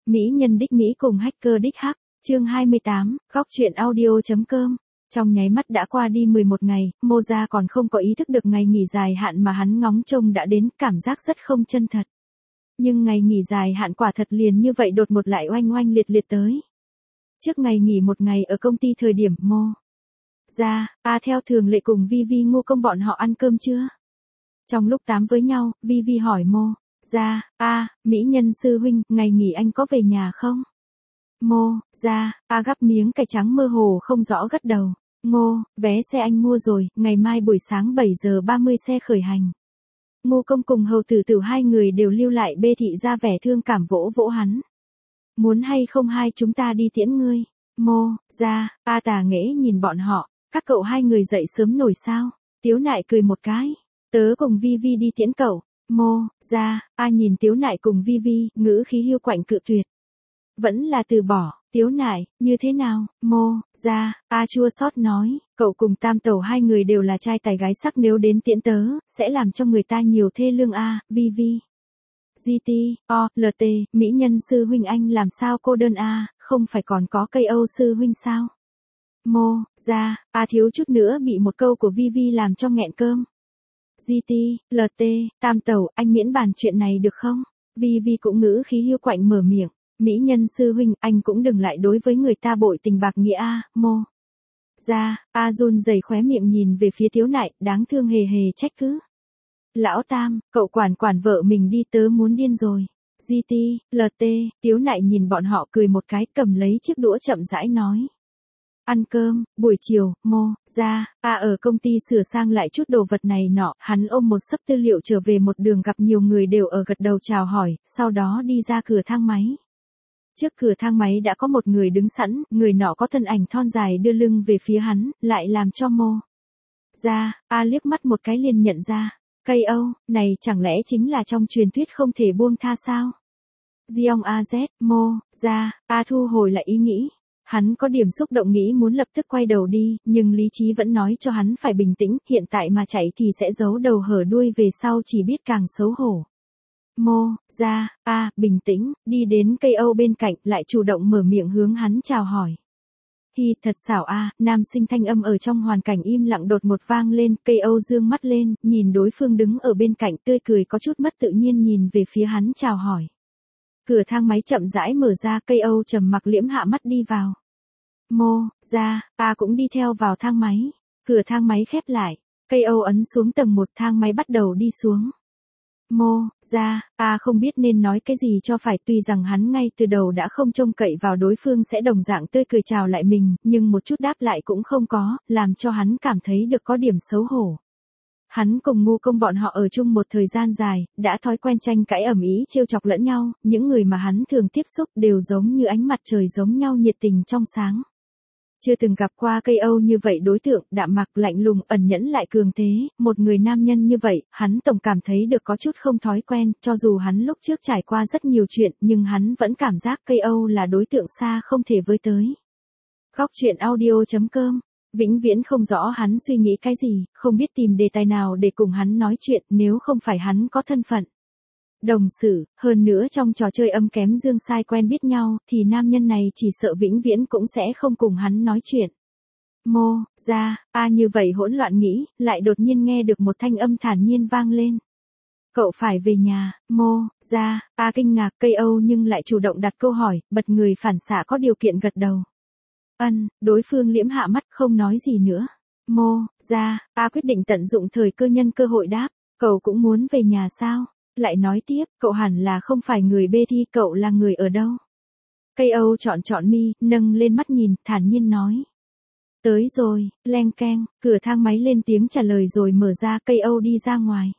Mỹ nhân đích Mỹ cùng hacker đích Hắc, chương 28, góc chuyện audio.com. Trong nháy mắt đã qua đi 11 ngày, Moza còn không có ý thức được ngày nghỉ dài hạn mà hắn ngóng trông đã đến, cảm giác rất không chân thật. Nhưng ngày nghỉ dài hạn quả thật liền như vậy đột một lại oanh oanh liệt liệt tới. Trước ngày nghỉ một ngày ở công ty thời điểm Moza, theo thường lệ cùng Vivi Ngô Công bọn họ ăn cơm chưa? Trong lúc tám với nhau, Vivi hỏi Moza, Mỹ nhân sư huynh, ngày nghỉ anh có về nhà không? Moza, gắp miếng cải trắng mơ hồ không rõ gật đầu. Vé xe anh mua rồi, ngày mai buổi sáng 7 giờ 30 xe khởi hành. Ngô Công cùng hầu tử tử hai người đều lưu lại bê thị ra vẻ thương cảm vỗ vỗ hắn. Muốn hay không hai chúng ta đi tiễn ngươi? Moza, tà nghễ nhìn bọn họ, các cậu hai người dậy sớm nổi sao? Tiếu Nại cười một cái. Tớ cùng Vivi đi tiễn cậu. Moza, nhìn Tiếu Nại cùng Vivi, ngữ khí hiu quạnh cự tuyệt. Vẫn là từ bỏ. Tiếu Nại, như thế nào? Moza, chua xót nói, cậu cùng Tam Tẩu hai người đều là trai tài gái sắc, nếu đến tiễn tớ, sẽ làm cho người ta nhiều thê lương Vivi. LT, Mỹ nhân sư huynh anh làm sao cô đơn không phải còn có cây Âu sư huynh sao? Moza, thiếu chút nữa bị một câu của Vivi làm cho nghẹn cơm. LT, Tam Tẩu, anh miễn bàn chuyện này được không? Vivi cũng ngữ khí hiu quạnh mở miệng. Mỹ nhân sư huynh, anh cũng đừng lại đối với người ta bội tình bạc nghĩa Moza, run rẩy khóe miệng nhìn về phía Tiếu Nại, đáng thương hề hề trách cứ. Lão Tam, cậu quản vợ mình đi, tớ muốn điên rồi. LT, Tiếu Nại nhìn bọn họ cười một cái, cầm lấy chiếc đũa chậm rãi nói. Ăn cơm, buổi chiều, Moza, ở công ty sửa sang lại chút đồ vật này nọ, hắn ôm một xấp tư liệu trở về, một đường gặp nhiều người đều ở gật đầu chào hỏi, sau đó đi ra cửa thang máy. Trước cửa thang máy đã có một người đứng sẵn, người nọ có thân ảnh thon dài đưa lưng về phía hắn, lại làm cho Moza, liếc mắt một cái liền nhận ra. Cây Âu, này chẳng lẽ chính là trong truyền thuyết không thể buông tha sao? Giong Az, Moza, thu hồi lại ý nghĩ. Hắn có điểm xúc động nghĩ muốn lập tức quay đầu đi, nhưng lý trí vẫn nói cho hắn phải bình tĩnh, hiện tại mà chạy thì sẽ giấu đầu hở đuôi, về sau chỉ biết càng xấu hổ. Moza, bình tĩnh, đi đến cây Âu bên cạnh, lại chủ động mở miệng hướng hắn chào hỏi. Hi, thật xảo nam sinh thanh âm ở trong hoàn cảnh im lặng đột ngột vang lên, cây Âu dương mắt lên, nhìn đối phương đứng ở bên cạnh tươi cười có chút mất tự nhiên nhìn về phía hắn chào hỏi. Cửa thang máy chậm rãi mở ra, cây Âu trầm mặc liễm hạ mắt đi vào. Moza, cũng đi theo vào thang máy. Cửa thang máy khép lại, cây Âu ấn xuống tầng 1, thang máy bắt đầu đi xuống. Moza, không biết nên nói cái gì cho phải, tuy rằng hắn ngay từ đầu đã không trông cậy vào đối phương sẽ đồng dạng tươi cười chào lại mình, nhưng một chút đáp lại cũng không có, làm cho hắn cảm thấy được có điểm xấu hổ. Hắn cùng Ngô Công bọn họ ở chung một thời gian dài, đã thói quen tranh cãi ầm ĩ trêu chọc lẫn nhau, những người mà hắn thường tiếp xúc đều giống như ánh mặt trời giống nhau nhiệt tình trong sáng. Chưa từng gặp qua cây Âu như vậy đối tượng, đạm mạc lạnh lùng, ẩn nhẫn lại cường thế, một người nam nhân như vậy, hắn tổng cảm thấy được có chút không thói quen, cho dù hắn lúc trước trải qua rất nhiều chuyện, nhưng hắn vẫn cảm giác cây Âu là đối tượng xa không thể với tới. Góc chuyện audio.com, vĩnh viễn không rõ hắn suy nghĩ cái gì, không biết tìm đề tài nào để cùng hắn nói chuyện, nếu không phải hắn có thân phận đồng sự, hơn nữa trong trò chơi âm kém dương sai quen biết nhau, thì nam nhân này chỉ sợ vĩnh viễn cũng sẽ không cùng hắn nói chuyện. Moza, như vậy hỗn loạn nghĩ, lại đột nhiên nghe được một thanh âm thản nhiên vang lên. Cậu phải về nhà. Moza, kinh ngạc, cây Âu nhưng lại chủ động đặt câu hỏi, bật người phản xạ có điều kiện gật đầu. Đối phương liễm hạ mắt không nói gì nữa. Moza, quyết định tận dụng thời cơ nhân cơ hội đáp, cậu cũng muốn về nhà sao? Lại nói tiếp, cậu hẳn là không phải người bê thi, cậu là người ở đâu? Cây Âu chọn mi, nâng lên mắt nhìn, thản nhiên nói. Tới rồi, leng keng, cửa thang máy lên tiếng trả lời rồi mở ra, cây Âu đi ra ngoài.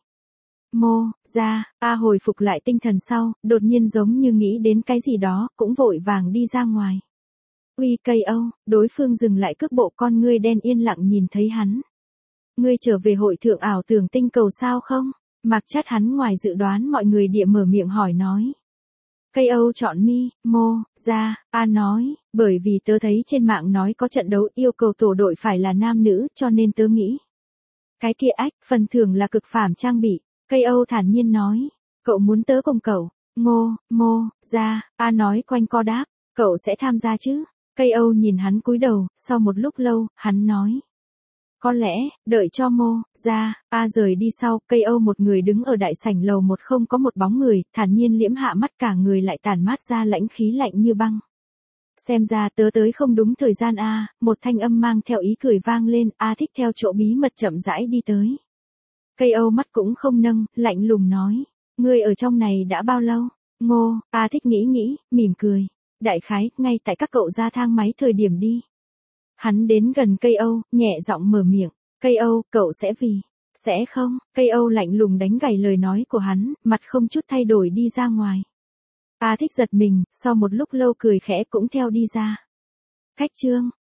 Moza, hồi phục lại tinh thần sau, đột nhiên giống như nghĩ đến cái gì đó, cũng vội vàng đi ra ngoài. Uy cây Âu, đối phương dừng lại cước bộ, con ngươi đen yên lặng nhìn thấy hắn. Ngươi trở về hội thượng ảo tưởng tinh cầu sao không? Mặc chất hắn ngoài dự đoán mọi người địa mở miệng hỏi nói. Cây Âu chọn mi, Moza, nói, bởi vì tớ thấy trên mạng nói có trận đấu yêu cầu tổ đội phải là nam nữ, cho nên tớ nghĩ. Cái kia phần thưởng là cực phàm trang bị, cây Âu thản nhiên nói. Cậu muốn tớ cùng cậu, Ra, A nói quanh co đáp, cậu sẽ tham gia chứ? Cây Âu nhìn hắn cúi đầu, sau một lúc lâu, hắn nói. Có lẽ, đợi cho ra, A rời đi sau, Cây Âu một người đứng ở đại sảnh lầu một không có một bóng người, thản nhiên liễm hạ mắt cả người lại tản mát ra lãnh khí lạnh như băng. Xem ra tớ tới không đúng thời gian A, một thanh âm mang theo ý cười vang lên, A thích theo chỗ bí mật chậm rãi đi tới. Cây Âu mắt cũng không nâng, lạnh lùng nói, ngươi ở trong này đã bao lâu? A thích nghĩ, mỉm cười. Đại khái, ngay tại các cậu ra thang máy thời điểm đi. Hắn đến gần Cây Âu, nhẹ giọng mở miệng, Cây Âu, cậu sẽ vì, sẽ không, Cây Âu lạnh lùng đánh gãy lời nói của hắn, mặt không chút thay đổi đi ra ngoài. A thích giật mình, sau một lúc lâu cười khẽ cũng theo đi ra. Khách trương,